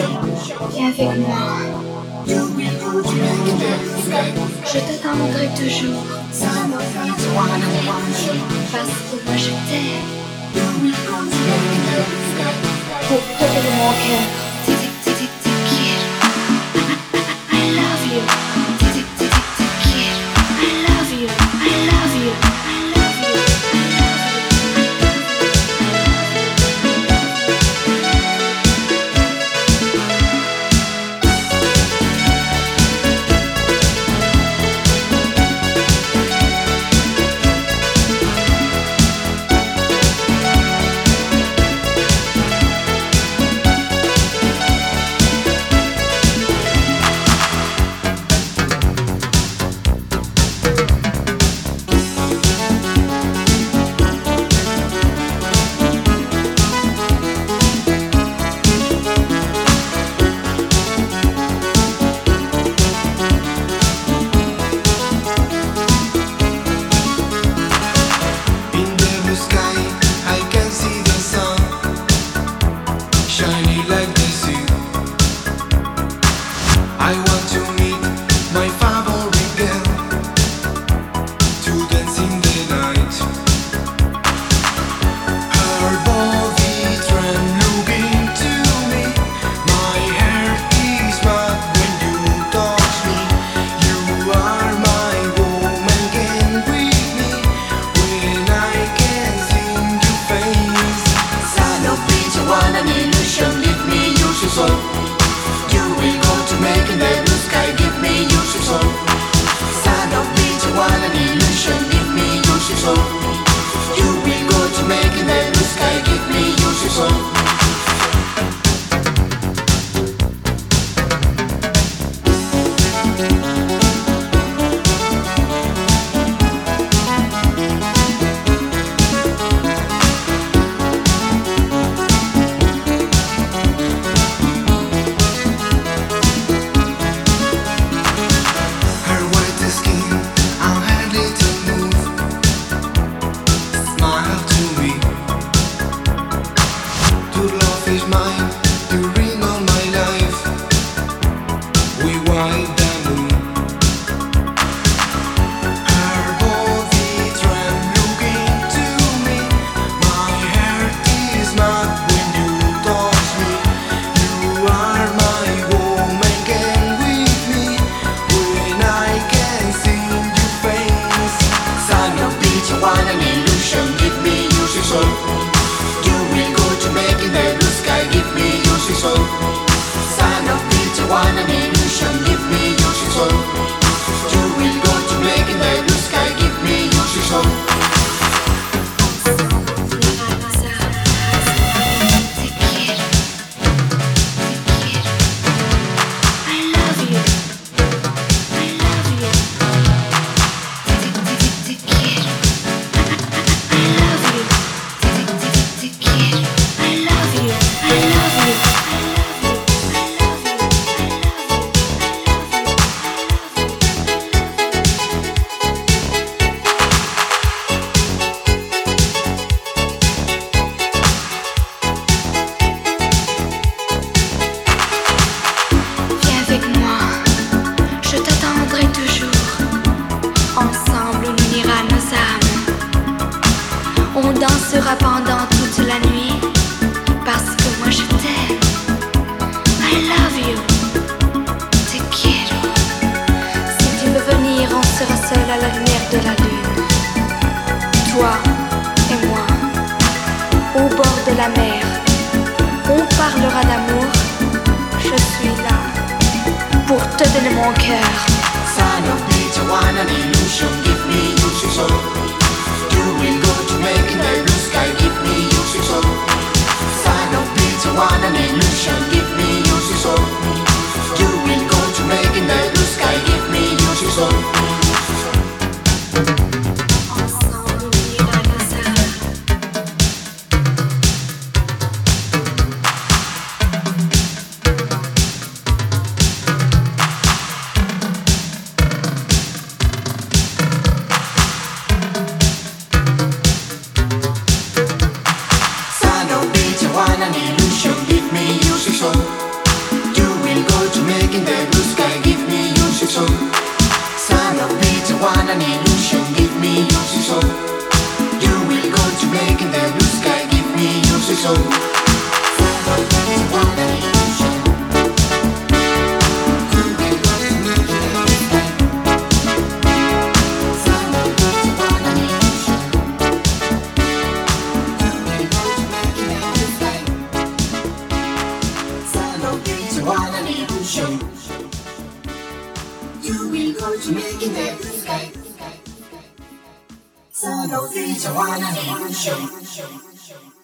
Viens avec moi. Je t'attendrai toujours. Parce que moi je t'aime. Pour te donner mon cœur. Te quiero. I love you. Te quiero. I love you. I love you. I love you. Pendant toute la nuit, parce que moi je t'aime. I love you, te quiero. Si tu veux venir, on sera seul à la lumière de la lune. Toi et moi, au bord de la mer. On parlera d'amour. Je suis là pour te donner mon cœur. Sign of Peter, one an illusion. Give me your soul. You will go to make in the blue sky. Give me your soul. Sign of Peter, one an illusion. Give me your soul. You will go to make in the blue sky. Give me your soul. Ensemble, on ira dans un Sign of Peter, one an illusion. Give me your soul. soul. Son of Peter, one an illusion. You will go to make it understand. Son of Peter, one an illusion. You will go to make it understand. Son of Peter, one an illusion. You will go to make it understand. Son of Peter, one an illusion.